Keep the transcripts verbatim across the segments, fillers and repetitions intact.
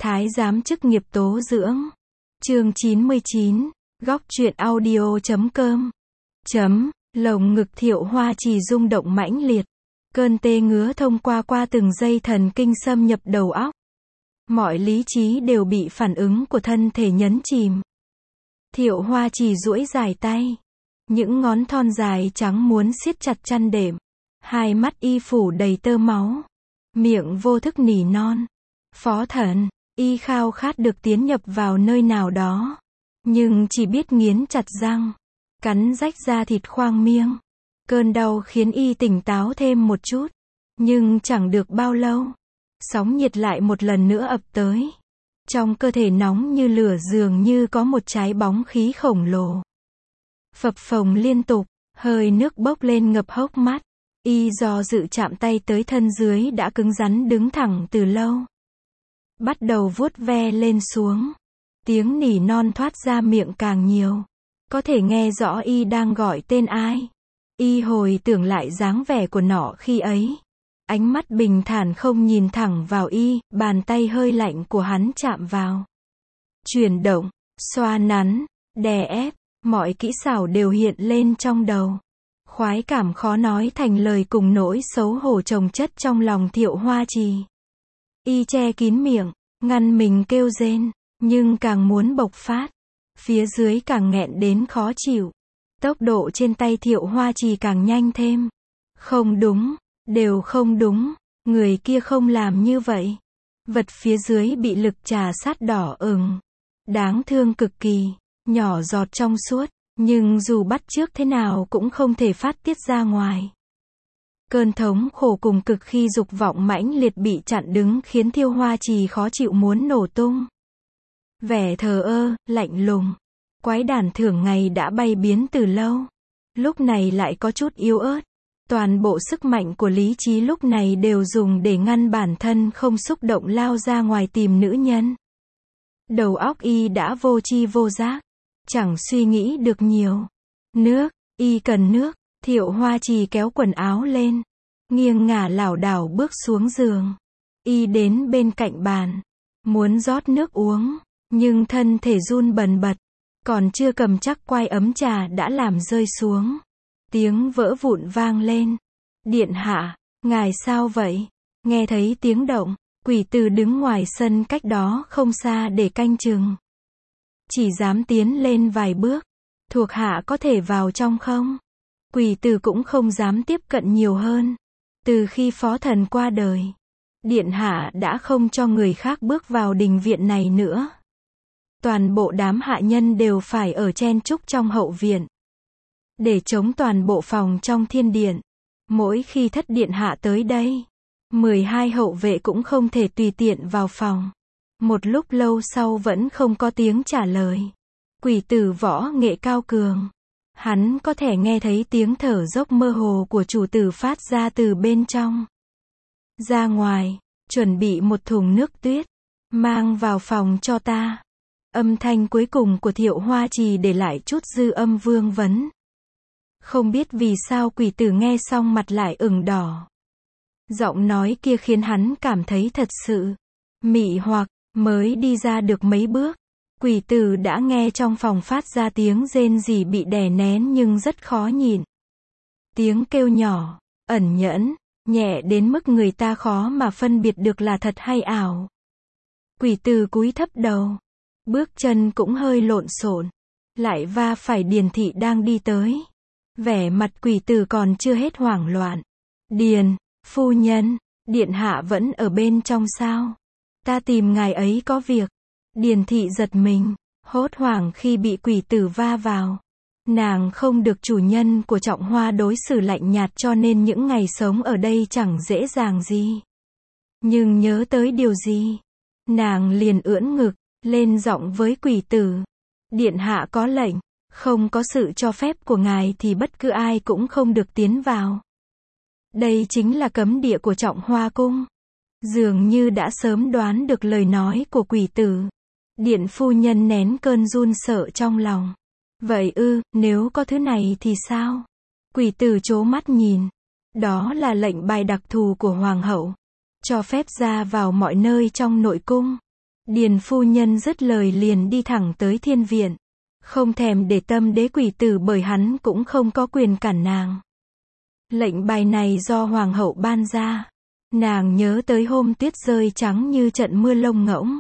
Thái giám chức nghiệp tố dưỡng. Chương chín mươi chín, góc truyện audio chấm com. Chấm, lồng ngực Thiệu Hoa Trì rung động mãnh liệt. Cơn tê ngứa thông qua qua từng dây thần kinh xâm nhập đầu óc. Mọi lý trí đều bị phản ứng của thân thể nhấn chìm. Thiệu Hoa Trì duỗi dài tay. Những ngón thon dài trắng muốn siết chặt chăn đệm. Hai mắt y phủ đầy tơ máu. Miệng vô thức nỉ non. Phó thần, y khao khát được tiến nhập vào nơi nào đó. Nhưng chỉ biết nghiến chặt răng. Cắn rách da thịt khoang miếng. Cơn đau khiến y tỉnh táo thêm một chút. Nhưng chẳng được bao lâu. Sóng nhiệt lại một lần nữa ập tới. Trong cơ thể nóng như lửa dường như có một trái bóng khí khổng lồ. Phập phồng liên tục, hơi nước bốc lên ngập hốc mắt. Y do dự chạm tay tới thân dưới đã cứng rắn đứng thẳng từ lâu. Bắt đầu vuốt ve lên xuống. Tiếng nỉ non thoát ra miệng càng nhiều. Có thể nghe rõ y đang gọi tên ai. Y hồi tưởng lại dáng vẻ của nọ khi ấy. Ánh mắt bình thản không nhìn thẳng vào y, bàn tay hơi lạnh của hắn chạm vào. Chuyển động, xoa nắn, đè ép, mọi kỹ xảo đều hiện lên trong đầu. Khoái cảm khó nói thành lời cùng nỗi xấu hổ chồng chất trong lòng Thiệu Hoa Trì. Y che kín miệng, ngăn mình kêu rên, nhưng càng muốn bộc phát. Phía dưới càng nghẹn đến khó chịu. Tốc độ trên tay Thiệu Hoa Trì càng nhanh thêm. Không đúng, đều không đúng, người kia không làm như vậy. Vật phía dưới bị lực trà sát đỏ ửng. Đáng thương cực kỳ, nhỏ giọt trong suốt, nhưng dù bắt chước thế nào cũng không thể phát tiết ra ngoài. Cơn thống khổ cùng cực khi dục vọng mãnh liệt bị chặn đứng khiến Thiệu Hoa Trì khó chịu muốn nổ tung. Vẻ thờ ơ, lạnh lùng. Quái đản thường ngày đã bay biến từ lâu. Lúc này lại có chút yếu ớt. Toàn bộ sức mạnh của lý trí lúc này đều dùng để ngăn bản thân không xúc động lao ra ngoài tìm nữ nhân. Đầu óc y đã vô tri vô giác. Chẳng suy nghĩ được nhiều. Nước, y cần nước. Thiệu Hoa Trì kéo quần áo lên. Nghiêng ngả lảo đảo bước xuống giường. Y đến bên cạnh bàn. Muốn rót nước uống. Nhưng thân thể run bần bật. Còn chưa cầm chắc quai ấm trà đã làm rơi xuống. Tiếng vỡ vụn vang lên. Điện hạ, ngài sao vậy? Nghe thấy tiếng động, quỷ tử đứng ngoài sân cách đó không xa để canh chừng. Chỉ dám tiến lên vài bước. Thuộc hạ có thể vào trong không? Quỷ tử cũng không dám tiếp cận nhiều hơn. Từ khi phó thần qua đời, điện hạ đã không cho người khác bước vào đình viện này nữa. Toàn bộ đám hạ nhân đều phải ở chen chúc trong hậu viện. Để chống toàn bộ phòng trong thiên điện. Mỗi khi thất điện hạ tới đây, mười hai hậu vệ cũng không thể tùy tiện vào phòng. Một lúc lâu sau vẫn không có tiếng trả lời. Quỷ tử võ nghệ cao cường. Hắn có thể nghe thấy tiếng thở dốc mơ hồ của chủ tử phát ra từ bên trong. Ra ngoài, chuẩn bị một thùng nước tuyết. Mang vào phòng cho ta. Âm thanh cuối cùng của Thiệu Hoa Trì để lại chút dư âm vương vấn. Không biết vì sao quỷ tử nghe xong mặt lại ửng đỏ. Giọng nói kia khiến hắn cảm thấy thật sự mị hoặc. Mới đi ra được mấy bước, quỷ tử đã nghe trong phòng phát ra tiếng rên rỉ bị đè nén nhưng rất khó nhịn. Tiếng kêu nhỏ, ẩn nhẫn, nhẹ đến mức người ta khó mà phân biệt được là thật hay ảo. Quỷ tử cúi thấp đầu. Bước chân cũng hơi lộn xộn. Lại va phải Điền thị đang đi tới. Vẻ mặt quỷ tử còn chưa hết hoảng loạn. Điền, phu nhân, điện hạ vẫn ở bên trong sao? Ta tìm ngài ấy có việc. Điền thị giật mình, hốt hoảng khi bị quỷ tử va vào. Nàng không được chủ nhân của Trọng Hoa đối xử lạnh nhạt cho nên những ngày sống ở đây chẳng dễ dàng gì. Nhưng nhớ tới điều gì? Nàng liền ưỡn ngực, lên giọng với quỷ tử. Điện hạ có lệnh, không có sự cho phép của ngài thì bất cứ ai cũng không được tiến vào. Đây chính là cấm địa của Trọng Hoa cung. Dường như đã sớm đoán được lời nói của quỷ tử. Điện phu nhân nén cơn run sợ trong lòng. Vậy ư, nếu có thứ này thì sao? Quỷ tử trố mắt nhìn. Đó là lệnh bài đặc thù của hoàng hậu. Cho phép ra vào mọi nơi trong nội cung. Điền phu nhân dứt lời liền đi thẳng tới thiên viện. Không thèm để tâm đế quỷ tử bởi hắn cũng không có quyền cản nàng. Lệnh bài này do hoàng hậu ban ra. Nàng nhớ tới hôm tuyết rơi trắng như trận mưa lông ngỗng.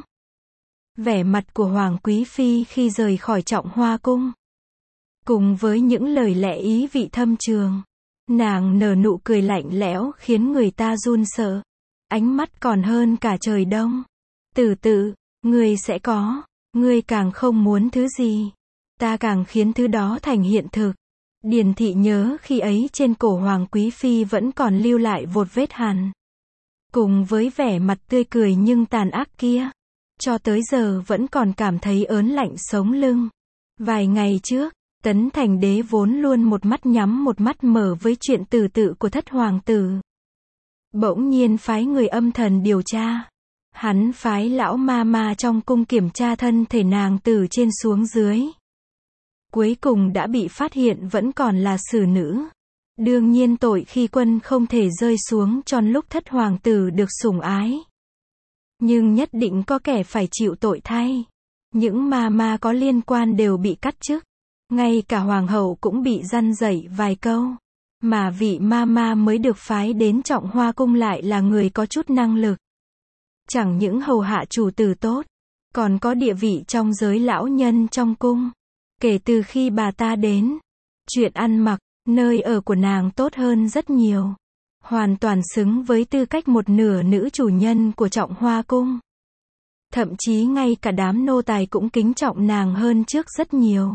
Vẻ mặt của Hoàng Quý Phi khi rời khỏi Trọng Hoa Cung. Cùng với những lời lẽ ý vị thâm trường. Nàng nở nụ cười lạnh lẽo khiến người ta run sợ. Ánh mắt còn hơn cả trời đông. Tử tử, ngươi sẽ có. Ngươi càng không muốn thứ gì. Ta càng khiến thứ đó thành hiện thực. Điền thị nhớ khi ấy trên cổ Hoàng Quý Phi vẫn còn lưu lại vột vết hằn. Cùng với vẻ mặt tươi cười nhưng tàn ác kia. Cho tới giờ vẫn còn cảm thấy ớn lạnh sống lưng. Vài ngày trước, Tấn Thành Đế vốn luôn một mắt nhắm một mắt mở với chuyện tử tự của thất hoàng tử. Bỗng nhiên phái người âm thần điều tra. Hắn phái lão ma ma trong cung kiểm tra thân thể nàng từ trên xuống dưới. Cuối cùng đã bị phát hiện vẫn còn là xử nữ. Đương nhiên tội khi quân không thể rơi xuống tròn lúc thất hoàng tử được sủng ái. Nhưng nhất định có kẻ phải chịu tội thay. Những ma ma có liên quan đều bị cắt chức. Ngay cả hoàng hậu cũng bị răn dạy vài câu. Mà vị ma ma mới được phái đến Trọng Hoa Cung lại là người có chút năng lực. Chẳng những hầu hạ chủ tử tốt, còn có địa vị trong giới lão nhân trong cung. Kể từ khi bà ta đến, chuyện ăn mặc, nơi ở của nàng tốt hơn rất nhiều. Hoàn toàn xứng với tư cách một nửa nữ chủ nhân của Trọng Hoa Cung. Thậm chí ngay cả đám nô tài cũng kính trọng nàng hơn trước rất nhiều.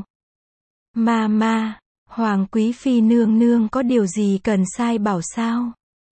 Ma ma, Hoàng Quý Phi nương nương có điều gì cần sai bảo sao?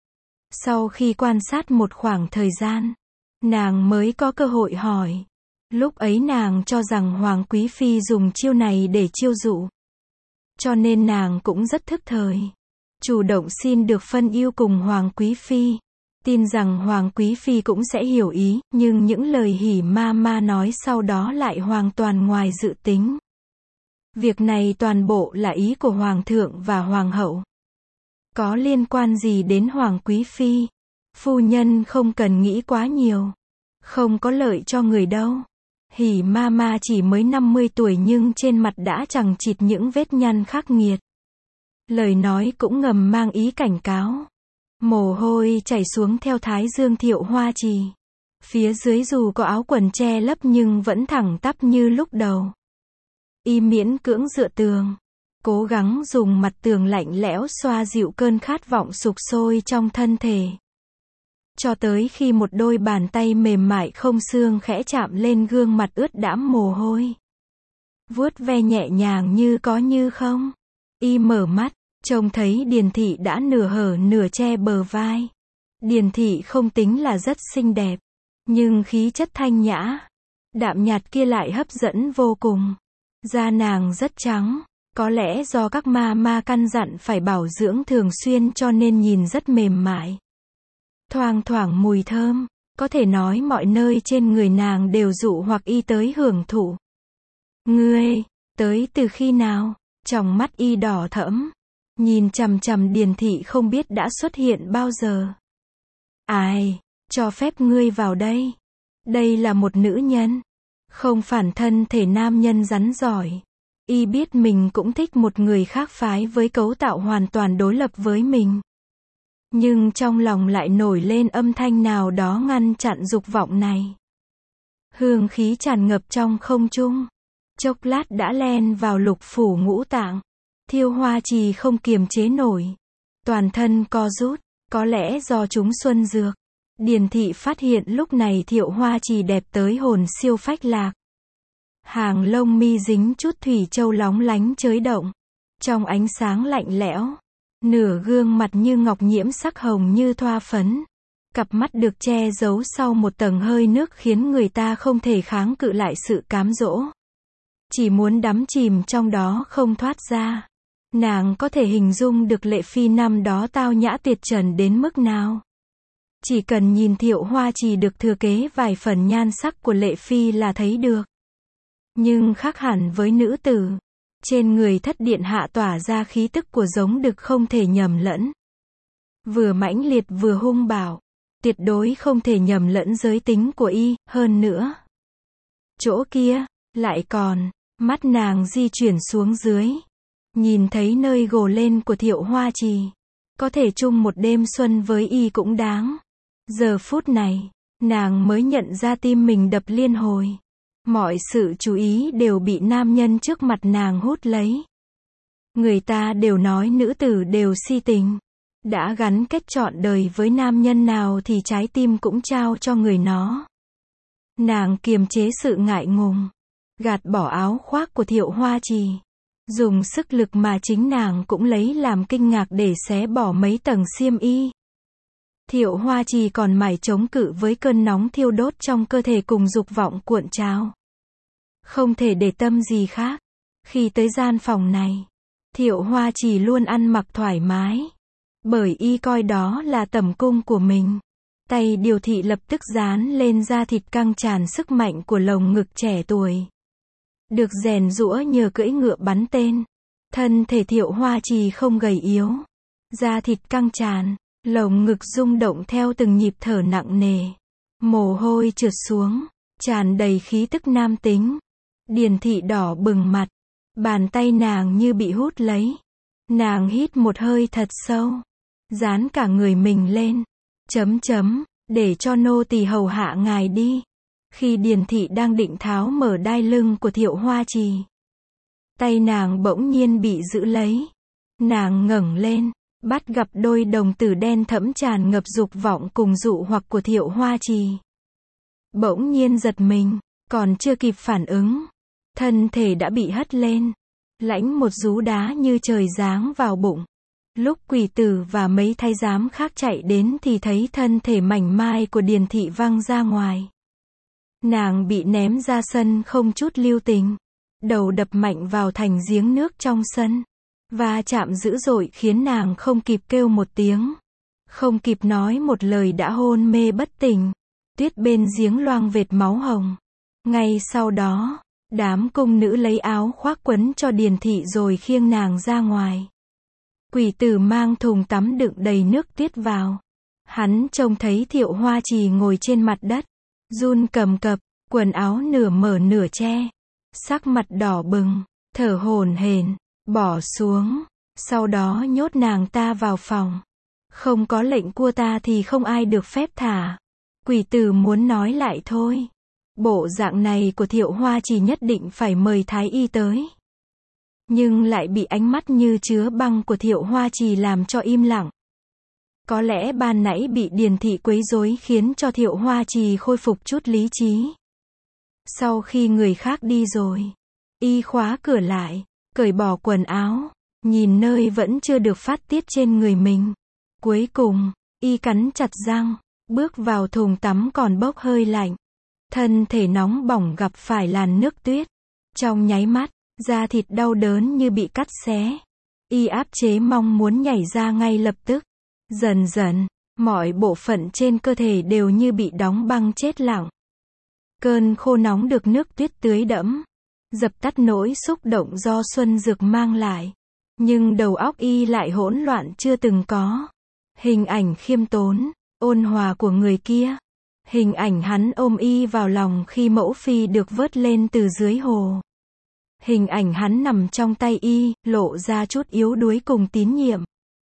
Sau khi quan sát một khoảng thời gian, nàng mới có cơ hội hỏi. Lúc ấy nàng cho rằng Hoàng Quý Phi dùng chiêu này để chiêu dụ. Cho nên nàng cũng rất thức thời. Chủ động xin được phân ưu cùng Hoàng Quý Phi. Tin rằng Hoàng Quý Phi cũng sẽ hiểu ý, nhưng những lời hỉ ma ma nói sau đó lại hoàn toàn ngoài dự tính. Việc này toàn bộ là ý của Hoàng thượng và Hoàng hậu. Có liên quan gì đến Hoàng Quý Phi? Phu nhân không cần nghĩ quá nhiều. Không có lợi cho người đâu. Hỉ ma ma chỉ mới năm mươi tuổi nhưng trên mặt đã chằng chịt những vết nhăn khắc nghiệt. Lời nói cũng ngầm mang ý cảnh cáo. Mồ hôi chảy xuống theo thái dương Thiệu Hoa Trì. Phía dưới dù có áo quần che lấp nhưng vẫn thẳng tắp như lúc đầu. Y miễn cưỡng dựa tường. Cố gắng dùng mặt tường lạnh lẽo xoa dịu cơn khát vọng sục sôi trong thân thể. Cho tới khi một đôi bàn tay mềm mại không xương khẽ chạm lên gương mặt ướt đẫm mồ hôi. Vuốt ve nhẹ nhàng như có như không. Y mở mắt, trông thấy Điền thị đã nửa hở nửa che bờ vai. Điền thị không tính là rất xinh đẹp, nhưng khí chất thanh nhã, đạm nhạt kia lại hấp dẫn vô cùng. Da nàng rất trắng, có lẽ do các ma ma căn dặn phải bảo dưỡng thường xuyên cho nên nhìn rất mềm mại. Thoang thoảng mùi thơm, có thể nói mọi nơi trên người nàng đều dụ hoặc y tới hưởng thụ. Ngươi, tới từ khi nào? Trong mắt y đỏ thẫm, nhìn chằm chằm Điền thị không biết đã xuất hiện bao giờ. Ai, cho phép ngươi vào đây. Đây là một nữ nhân, không phản thân thể nam nhân rắn giỏi. Y biết mình cũng thích một người khác phái với cấu tạo hoàn toàn đối lập với mình. Nhưng trong lòng lại nổi lên âm thanh nào đó ngăn chặn dục vọng này. Hương khí tràn ngập trong không trung. Chốc lát đã len vào lục phủ ngũ tạng. Thiêu Hoa Trì không kiềm chế nổi. Toàn thân co rút, có lẽ do trúng xuân dược. Điền thị phát hiện lúc này Thiệu Hoa Trì đẹp tới hồn siêu phách lạc. Hàng lông mi dính chút thủy châu lóng lánh chới động. Trong ánh sáng lạnh lẽo. Nửa gương mặt như ngọc nhiễm sắc hồng như thoa phấn. Cặp mắt được che giấu sau một tầng hơi nước khiến người ta không thể kháng cự lại sự cám dỗ. Chỉ muốn đắm chìm trong đó không thoát ra. Nàng có thể hình dung được Lệ Phi năm đó tao nhã tuyệt trần đến mức nào. Chỉ cần nhìn Thiệu Hoa Trì được thừa kế vài phần nhan sắc của Lệ Phi là thấy được. Nhưng khác hẳn với nữ tử. Trên người thất điện hạ tỏa ra khí tức của giống đực không thể nhầm lẫn. Vừa mãnh liệt vừa hung bạo. Tuyệt đối không thể nhầm lẫn giới tính của y, hơn nữa. Chỗ kia, lại còn, mắt nàng di chuyển xuống dưới. Nhìn thấy nơi gồ lên của Thiệu Hoa Trì. Có thể chung một đêm xuân với y cũng đáng. Giờ phút này, nàng mới nhận ra tim mình đập liên hồi. Mọi sự chú ý đều bị nam nhân trước mặt nàng hút lấy. Người ta đều nói nữ tử đều si tình. Đã gắn kết trọn đời với nam nhân nào thì trái tim cũng trao cho người nó. Nàng kiềm chế sự ngại ngùng. Gạt bỏ áo khoác của Thiệu Hoa Trì. Dùng sức lực mà chính nàng cũng lấy làm kinh ngạc để xé bỏ mấy tầng xiêm y. Thiệu Hoa Trì còn mải chống cự với cơn nóng thiêu đốt trong cơ thể cùng dục vọng cuộn trào. Không thể để tâm gì khác. Khi tới gian phòng này, Thiệu Hoa Trì luôn ăn mặc thoải mái. Bởi y coi đó là tẩm cung của mình. Tay điều thị lập tức dán lên da thịt căng tràn sức mạnh của lồng ngực trẻ tuổi. Được rèn giũa nhờ cưỡi ngựa bắn tên. Thân thể Thiệu Hoa Trì không gầy yếu. Da thịt căng tràn, lồng ngực rung động theo từng nhịp thở nặng nề. Mồ hôi trượt xuống, tràn đầy khí tức nam tính. Điền thị đỏ bừng mặt. Bàn tay nàng như bị hút lấy. Nàng hít một hơi thật sâu. Dán cả người mình lên. Chấm chấm, để cho nô tỳ hầu hạ ngài đi. Khi Điền thị đang định tháo mở đai lưng của Thiệu Hoa Trì. Tay nàng bỗng nhiên bị giữ lấy. Nàng ngẩng lên, bắt gặp đôi đồng tử đen thẫm tràn ngập dục vọng cùng dụ hoặc của Thiệu Hoa Trì. Bỗng nhiên giật mình, còn chưa kịp phản ứng. Thân thể đã bị hất lên. Lãnh một dú đá như trời giáng vào bụng. Lúc quỷ tử và mấy thái giám khác chạy đến thì thấy thân thể mảnh mai của Điền thị văng ra ngoài. Nàng bị ném ra sân không chút lưu tình. Đầu đập mạnh vào thành giếng nước trong sân. Va chạm dữ dội khiến nàng không kịp kêu một tiếng. Không kịp nói một lời đã hôn mê bất tỉnh. Tuyết bên giếng loang vệt máu hồng. Ngay sau đó, đám cung nữ lấy áo khoác quấn cho Điền thị rồi khiêng nàng ra ngoài. Quỷ tử mang thùng tắm đựng đầy nước tuyết vào. Hắn trông thấy Thiệu Hoa Trì ngồi trên mặt đất. Run cầm cập, quần áo nửa mở nửa che. Sắc mặt đỏ bừng, thở hổn hển, bỏ xuống. Sau đó nhốt nàng ta vào phòng. Không có lệnh của ta thì không ai được phép thả. Quỷ tử muốn nói lại thôi. Bộ dạng này của Thiệu Hoa Trì nhất định phải mời thái y tới. Nhưng lại bị ánh mắt như chứa băng của Thiệu Hoa Trì làm cho im lặng. Có lẽ ban nãy bị Điền thị quấy rối khiến cho Thiệu Hoa Trì khôi phục chút lý trí. Sau khi người khác đi rồi, y khóa cửa lại, cởi bỏ quần áo, nhìn nơi vẫn chưa được phát tiết trên người mình. Cuối cùng, y cắn chặt răng, bước vào thùng tắm còn bốc hơi lạnh. Thân thể nóng bỏng gặp phải làn nước tuyết. Trong nháy mắt, da thịt đau đớn như bị cắt xé. Y áp chế mong muốn nhảy ra ngay lập tức. Dần dần, mọi bộ phận trên cơ thể đều như bị đóng băng chết lặng. Cơn khô nóng được nước tuyết tưới đẫm, dập tắt nỗi xúc động do xuân dược mang lại. Nhưng đầu óc y lại hỗn loạn chưa từng có. Hình ảnh khiêm tốn, ôn hòa của người kia. Hình ảnh hắn ôm y vào lòng khi mẫu phi được vớt lên từ dưới hồ. Hình ảnh hắn nằm trong tay y, lộ ra chút yếu đuối cùng tín nhiệm.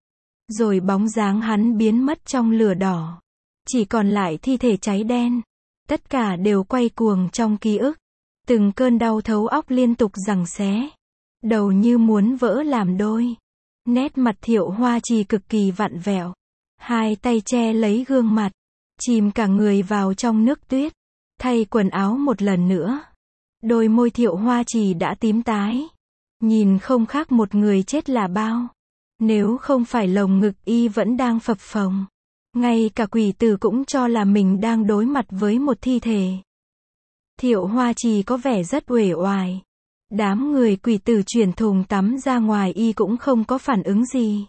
Rồi bóng dáng hắn biến mất trong lửa đỏ. Chỉ còn lại thi thể cháy đen. Tất cả đều quay cuồng trong ký ức. Từng cơn đau thấu óc liên tục giằng xé. Đầu như muốn vỡ làm đôi. Nét mặt Thiệu Hoa Trì cực kỳ vặn vẹo. Hai tay che lấy gương mặt. Chìm cả người vào trong nước tuyết. Thay quần áo một lần nữa. Đôi môi Thiệu Hoa Trì đã tím tái. Nhìn không khác một người chết là bao. Nếu không phải lồng ngực y vẫn đang phập phồng. Ngay cả quỷ tử cũng cho là mình đang đối mặt với một thi thể. Thiệu Hoa Trì có vẻ rất uể oải. Đám người quỷ tử chuyển thùng tắm ra ngoài y cũng không có phản ứng gì.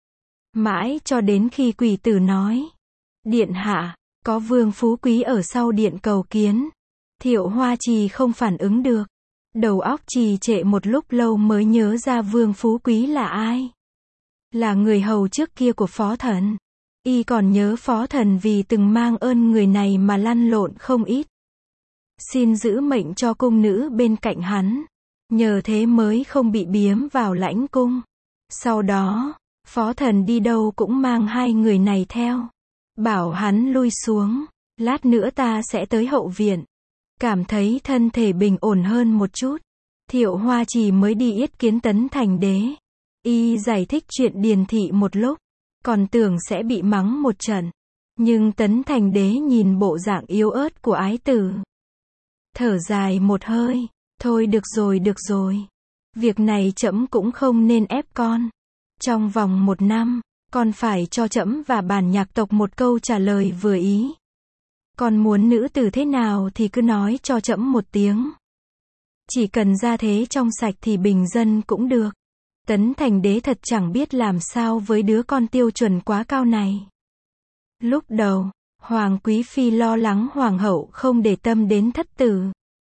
Mãi cho đến khi quỷ tử nói. Điện hạ, có vương phú quý ở sau điện cầu kiến. Thiệu Hoa Trì không phản ứng được. Đầu óc trì trệ một lúc lâu mới nhớ ra vương phú quý là ai. Là người hầu trước kia của phó thần. Y còn nhớ phó thần vì từng mang ơn người này mà lăn lộn không ít. xin giữ mệnh cho cung nữ bên cạnh hắn. Nhờ thế mới không bị biếm vào lãnh cung. Sau đó, phó thần đi đâu cũng mang hai người này theo. Bảo hắn lui xuống, lát nữa ta sẽ tới hậu viện. Cảm thấy thân thể bình ổn hơn một chút. Thiệu Hoa Trì mới đi yết kiến Tấn Thành Đế. Y giải thích chuyện Điền thị một lúc, còn tưởng sẽ bị mắng một trận. Nhưng Tấn Thành Đế nhìn bộ dạng yếu ớt của ái tử, thở dài một hơi, thôi được rồi được rồi. Việc này trẫm cũng không nên ép con. Trong vòng một năm, con phải cho trẫm và bản nhạc tộc một câu trả lời vừa ý. Con muốn nữ tử thế nào thì cứ nói cho trẫm một tiếng. Chỉ cần ra thế trong sạch thì bình dân cũng được. Tấn Thành Đế thật chẳng biết làm sao với đứa con tiêu chuẩn quá cao này. Lúc đầu, Hoàng Quý Phi lo lắng Hoàng hậu không để tâm đến thất tử.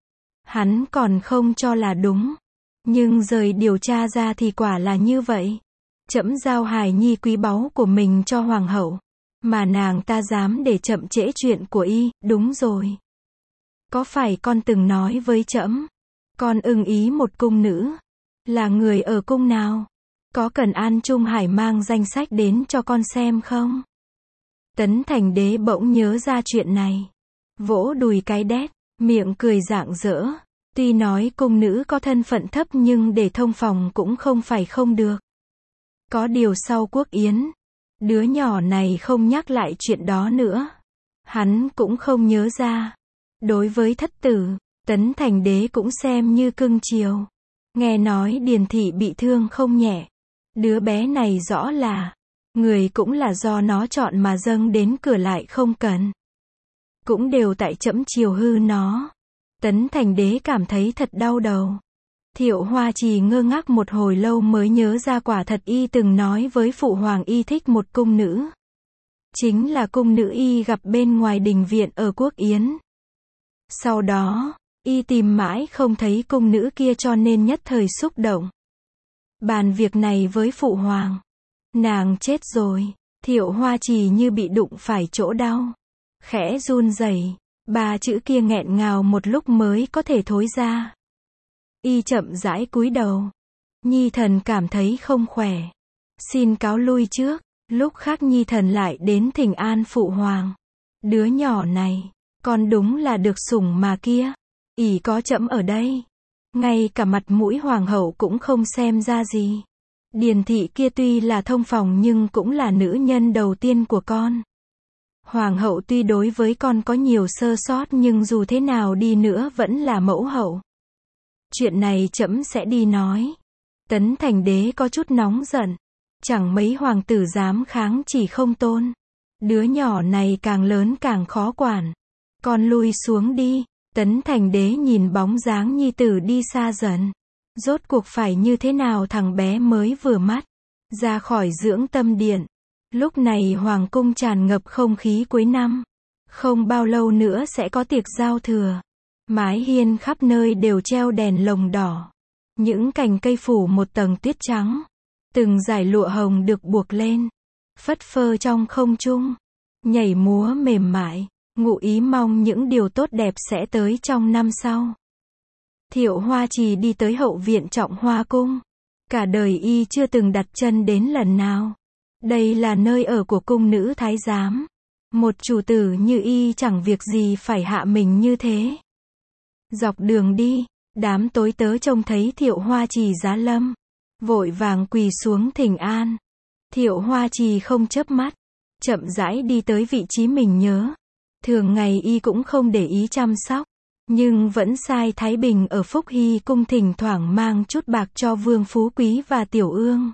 Hắn còn không cho là đúng. Nhưng rời điều tra ra thì quả là như vậy. Trẫm giao hài nhi quý báu của mình cho Hoàng hậu. Mà nàng ta dám để chậm trễ chuyện của y, đúng rồi. Có phải con từng nói với trẫm, con ưng ý một cung nữ, là người ở cung nào? Có cần An Trung Hải mang danh sách đến cho con xem không? Tấn Thành Đế bỗng nhớ ra chuyện này. Vỗ đùi cái đét, miệng cười rạng rỡ. Tuy nói cung nữ có thân phận thấp nhưng để thông phòng cũng không phải không được. Có điều sau quốc yến, đứa nhỏ này không nhắc lại chuyện đó nữa. Hắn cũng không nhớ ra. Đối với thất tử, Tấn Thành Đế cũng xem như cưng chiều. Nghe nói Điền thị bị thương không nhẹ. Đứa bé này rõ là, người cũng là do nó chọn mà dâng đến cửa lại không cần. Cũng đều tại trẫm chiều hư nó. Tấn Thành Đế cảm thấy thật đau đầu. Thiệu Hoa Trì ngơ ngác một hồi lâu mới nhớ ra quả thật y từng nói với phụ hoàng y thích một cung nữ. Chính là cung nữ y gặp bên ngoài đình viện ở quốc yến. Sau đó, y tìm mãi không thấy cung nữ kia cho nên nhất thời xúc động. Bàn việc này với phụ hoàng. Nàng chết rồi. Thiệu Hoa Trì như bị đụng phải chỗ đau. Khẽ run rẩy, ba chữ kia nghẹn ngào một lúc mới có thể thối ra. Y chậm rãi cúi đầu. Nhi thần cảm thấy không khỏe. Xin cáo lui trước. Lúc khác Nhi thần lại đến thỉnh an phụ hoàng. Đứa nhỏ này, con đúng là được sủng mà kia. ỷ có trẫm ở đây. Ngay cả mặt mũi hoàng hậu cũng không xem ra gì. Điền thị kia tuy là thông phòng nhưng cũng là nữ nhân đầu tiên của con. Hoàng hậu tuy đối với con có nhiều sơ sót nhưng dù thế nào đi nữa vẫn là mẫu hậu. Chuyện này trẫm sẽ đi nói. Tấn Thành Đế có chút nóng giận. Chẳng mấy hoàng tử dám kháng chỉ không tôn. Đứa nhỏ này càng lớn càng khó quản. Con lui xuống đi. Tấn Thành Đế nhìn bóng dáng nhi tử đi xa dần. Rốt cuộc phải như thế nào thằng bé mới vừa mắt. Ra khỏi dưỡng tâm điện. Lúc này hoàng cung tràn ngập không khí cuối năm. Không bao lâu nữa sẽ có tiệc giao thừa. Mái hiên khắp nơi đều treo đèn lồng đỏ. Những cành cây phủ một tầng tuyết trắng. Từng dải lụa hồng được buộc lên. Phất phơ trong không trung. Nhảy múa mềm mại. Ngụ ý mong những điều tốt đẹp sẽ tới trong năm sau. Thiệu Hoa Trì đi tới hậu viện Trọng Hoa Cung. Cả đời y chưa từng đặt chân đến lần nào. Đây là nơi ở của cung nữ thái giám. Một chủ tử như y chẳng việc gì phải hạ mình như thế. Dọc đường đi, đám tối tớ trông thấy Thiệu Hoa Trì giá lâm. Vội vàng quỳ xuống thỉnh an. Thiệu Hoa Trì không chớp mắt. Chậm rãi đi tới vị trí mình nhớ. Thường ngày y cũng không để ý chăm sóc. Nhưng vẫn sai Thái Bình ở Phúc Hy cung thỉnh thoảng mang chút bạc cho Vương Phú Quý và Tiểu Ương.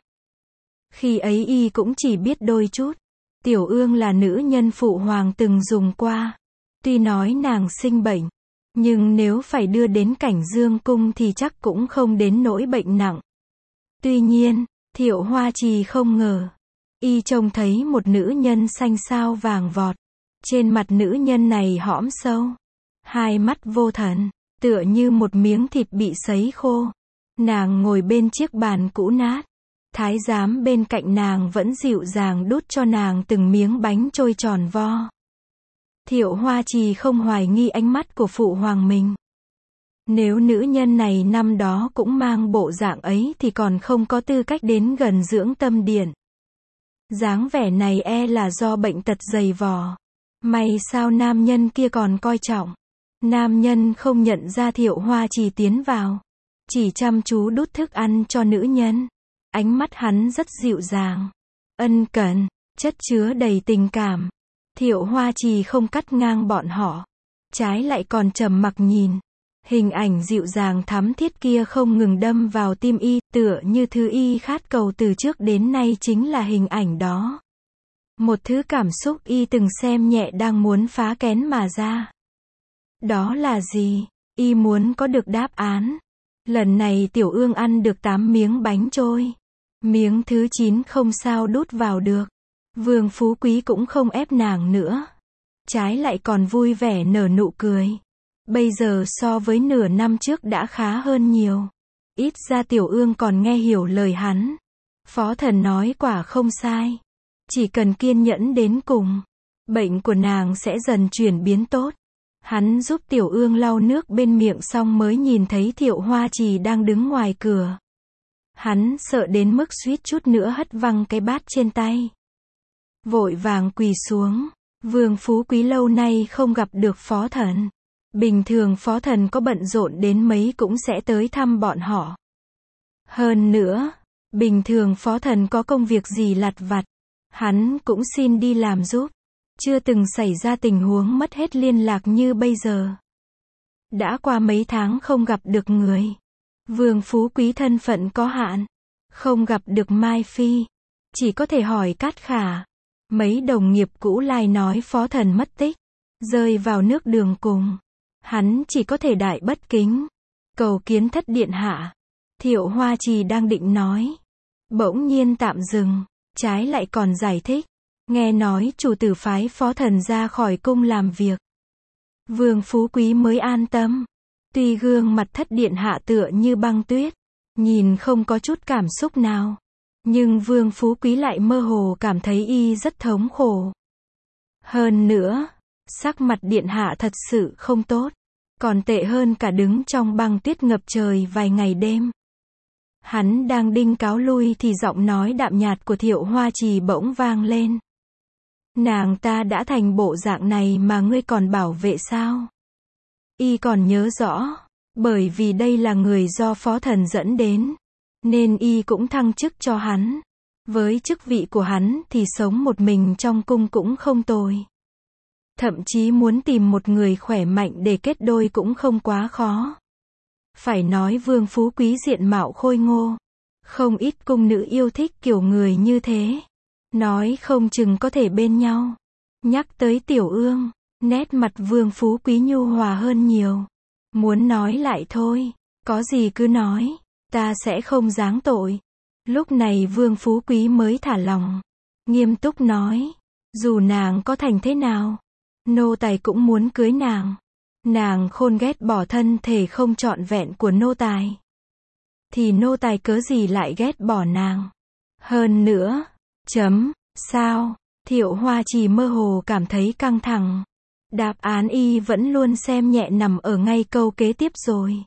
Khi ấy y cũng chỉ biết đôi chút. Tiểu Ương là nữ nhân phụ hoàng từng dùng qua. Tuy nói nàng sinh bệnh, nhưng nếu phải đưa đến cảnh dương cung thì chắc cũng không đến nỗi bệnh nặng. Tuy nhiên, Thiệu Hoa Trì không ngờ. Y trông thấy một nữ nhân xanh xao vàng vọt. Trên mặt nữ nhân này hõm sâu. Hai mắt vô thần, tựa như một miếng thịt bị sấy khô. Nàng ngồi bên chiếc bàn cũ nát. Thái giám bên cạnh nàng vẫn dịu dàng đút cho nàng từng miếng bánh trôi tròn vo. Thiệu Hoa Trì không hoài nghi ánh mắt của phụ hoàng mình. Nếu nữ nhân này năm đó cũng mang bộ dạng ấy thì còn không có tư cách đến gần Dưỡng Tâm Điện. Dáng vẻ này e là do bệnh tật dày vò. May sao nam nhân kia còn coi trọng. Nam nhân không nhận ra Thiệu Hoa Trì tiến vào. Chỉ chăm chú đút thức ăn cho nữ nhân. Ánh mắt hắn rất dịu dàng, ân cần, chất chứa đầy tình cảm. Thiệu Hoa Trì không cắt ngang bọn họ. Trái lại còn trầm mặc nhìn. Hình ảnh dịu dàng thắm thiết kia không ngừng đâm vào tim y, tựa như thứ y khát cầu từ trước đến nay chính là hình ảnh đó. Một thứ cảm xúc y từng xem nhẹ đang muốn phá kén mà ra. Đó là gì? Y muốn có được đáp án. Lần này Tiểu Ương ăn được tám miếng bánh trôi. Miếng thứ chín không sao đút vào được. Vương Phú Quý cũng không ép nàng nữa. Trái lại còn vui vẻ nở nụ cười. Bây giờ so với nửa năm trước đã khá hơn nhiều. Ít ra Tiểu Ương còn nghe hiểu lời hắn. Phó Thần nói quả không sai. Chỉ cần kiên nhẫn đến cùng, bệnh của nàng sẽ dần chuyển biến tốt. Hắn giúp Tiểu Ương lau nước bên miệng xong mới nhìn thấy Thiệu Hoa Trì đang đứng ngoài cửa. Hắn sợ đến mức suýt chút nữa hất văng cái bát trên tay. Vội vàng quỳ xuống. Vương Phú Quý lâu nay không gặp được Phó Thần. Bình thường Phó Thần có bận rộn đến mấy cũng sẽ tới thăm bọn họ. Hơn nữa, bình thường Phó Thần có công việc gì lặt vặt, hắn cũng xin đi làm giúp. Chưa từng xảy ra tình huống mất hết liên lạc như bây giờ. Đã qua mấy tháng không gặp được người. Vương Phú Quý thân phận có hạn. Không gặp được Mai Phi. Chỉ có thể hỏi Cát Khả. Mấy đồng nghiệp cũ lai nói Phó Thần mất tích. Rơi vào nước đường cùng. Hắn chỉ có thể đại bất kính. Cầu kiến thất điện hạ. Thiệu Hoa Trì đang định nói. Bỗng nhiên tạm dừng. Trái lại còn giải thích. Nghe nói chủ tử phái Phó Thần ra khỏi cung làm việc. Vương Phú Quý mới an tâm. Tuy gương mặt thất điện hạ tựa như băng tuyết. Nhìn không có chút cảm xúc nào. Nhưng Vương Phú Quý lại mơ hồ cảm thấy y rất thống khổ. Hơn nữa, sắc mặt điện hạ thật sự không tốt. Còn tệ hơn cả đứng trong băng tuyết ngập trời vài ngày đêm. Hắn đang đinh cáo lui thì giọng nói đạm nhạt của Thiệu Hoa Trì bỗng vang lên. Nàng ta đã thành bộ dạng này mà ngươi còn bảo vệ sao? Y còn nhớ rõ. Bởi vì đây là người do Phó Thần dẫn đến. Nên y cũng thăng chức cho hắn. Với chức vị của hắn thì sống một mình trong cung cũng không tồi. Thậm chí muốn tìm một người khỏe mạnh để kết đôi cũng không quá khó. Phải nói Vương Phú Quý diện mạo khôi ngô. Không ít cung nữ yêu thích kiểu người như thế. Nói không chừng có thể bên nhau. Nhắc tới Tiểu Ương, nét mặt Vương Phú Quý nhu hòa hơn nhiều. Muốn nói lại thôi, có gì cứ nói, ta sẽ không giáng tội. Lúc này Vương Phú Quý mới thả lòng. Nghiêm túc nói, dù nàng có thành thế nào, nô tài cũng muốn cưới nàng. Nàng khôn ghét bỏ thân thể không trọn vẹn của nô tài. Thì nô tài cớ gì lại ghét bỏ nàng. Hơn nữa, chấm, sao, Thiệu Hoa Trì mơ hồ cảm thấy căng thẳng. Đáp án y vẫn luôn xem nhẹ nằm ở ngay câu kế tiếp rồi.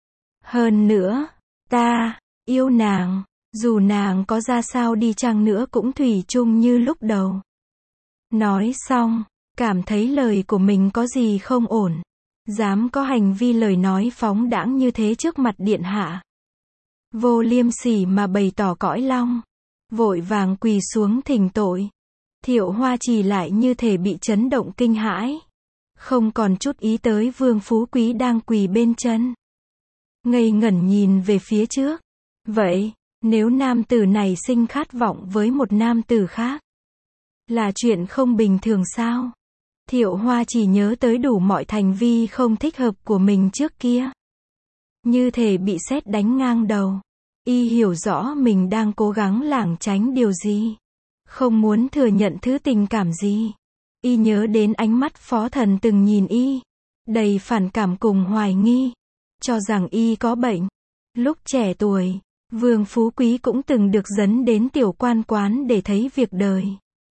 Hơn nữa, ta, yêu nàng, dù nàng có ra sao đi chăng nữa cũng thủy chung như lúc đầu. Nói xong, cảm thấy lời của mình có gì không ổn. Dám có hành vi lời nói phóng đãng như thế trước mặt điện hạ. Vô liêm sỉ mà bày tỏ cõi long. Vội vàng quỳ xuống thỉnh tội. Thiệu Hoa Trì lại như thể bị chấn động kinh hãi. Không còn chút ý tới Vương Phú Quý đang quỳ bên chân. Ngây ngẩn nhìn về phía trước. Vậy, nếu nam tử này sinh khát vọng với một nam tử khác, là chuyện không bình thường sao? Thiệu Hoa chỉ nhớ tới đủ mọi thành vi không thích hợp của mình trước kia. Như thể bị sét đánh ngang đầu. Y hiểu rõ mình đang cố gắng lảng tránh điều gì. Không muốn thừa nhận thứ tình cảm gì. Y nhớ đến ánh mắt Phó Thần từng nhìn y. Đầy phản cảm cùng hoài nghi. Cho rằng y có bệnh. Lúc trẻ tuổi, Vương Phú Quý cũng từng được dẫn đến tiểu quan quán để thấy việc đời.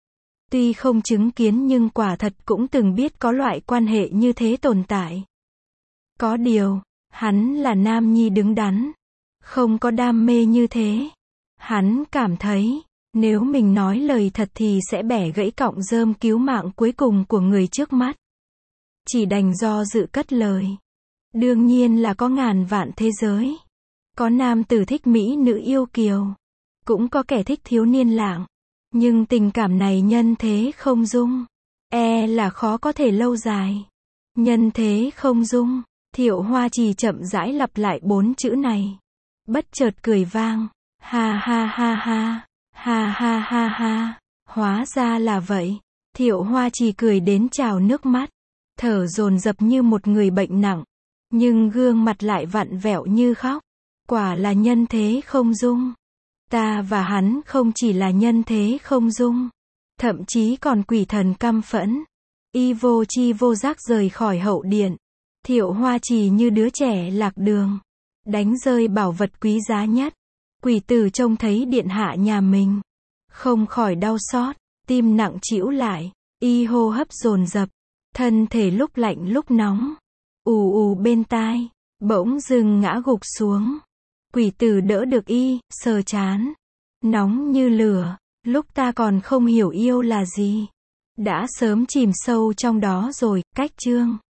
Tuy không chứng kiến nhưng quả thật cũng từng biết có loại quan hệ như thế tồn tại. Có điều, hắn là nam nhi đứng đắn, không có đam mê như thế. Hắn cảm thấy, nếu mình nói lời thật thì sẽ bẻ gãy cọng rơm cứu mạng cuối cùng của người trước mắt. Chỉ đành do dự cất lời. Đương nhiên là có ngàn vạn thế giới. Có nam tử thích mỹ nữ yêu kiều. Cũng có kẻ thích thiếu niên lạng. Nhưng tình cảm này nhân thế không dung. E là khó có thể lâu dài. Nhân thế không dung. Thiệu Hoa Trì chậm rãi lặp lại bốn chữ này. Bất chợt cười vang. Ha ha ha ha. Ha ha ha ha. Hóa ra là vậy. Thiệu Hoa Trì cười đến trào nước mắt. Thở dồn dập như một người bệnh nặng. Nhưng gương mặt lại vặn vẹo như khóc. Quả là nhân thế không dung. Ta và hắn không chỉ là nhân thế không dung. Thậm chí còn quỷ thần căm phẫn. Y vô chi vô giác rời khỏi hậu điện. Thiệu Hoa Trì như đứa trẻ lạc đường. Đánh rơi bảo vật quý giá nhất. Quỷ tử trông thấy điện hạ nhà mình. Không khỏi đau xót. Tim nặng trĩu lại. Y hô hấp dồn dập. Thân thể lúc lạnh lúc nóng. Ù ù bên tai. Bỗng dưng ngã gục xuống. Quỷ tử đỡ được y, sờ chán. Nóng như lửa. Lúc ta còn không hiểu yêu là gì. Đã sớm chìm sâu trong đó rồi, cách chương.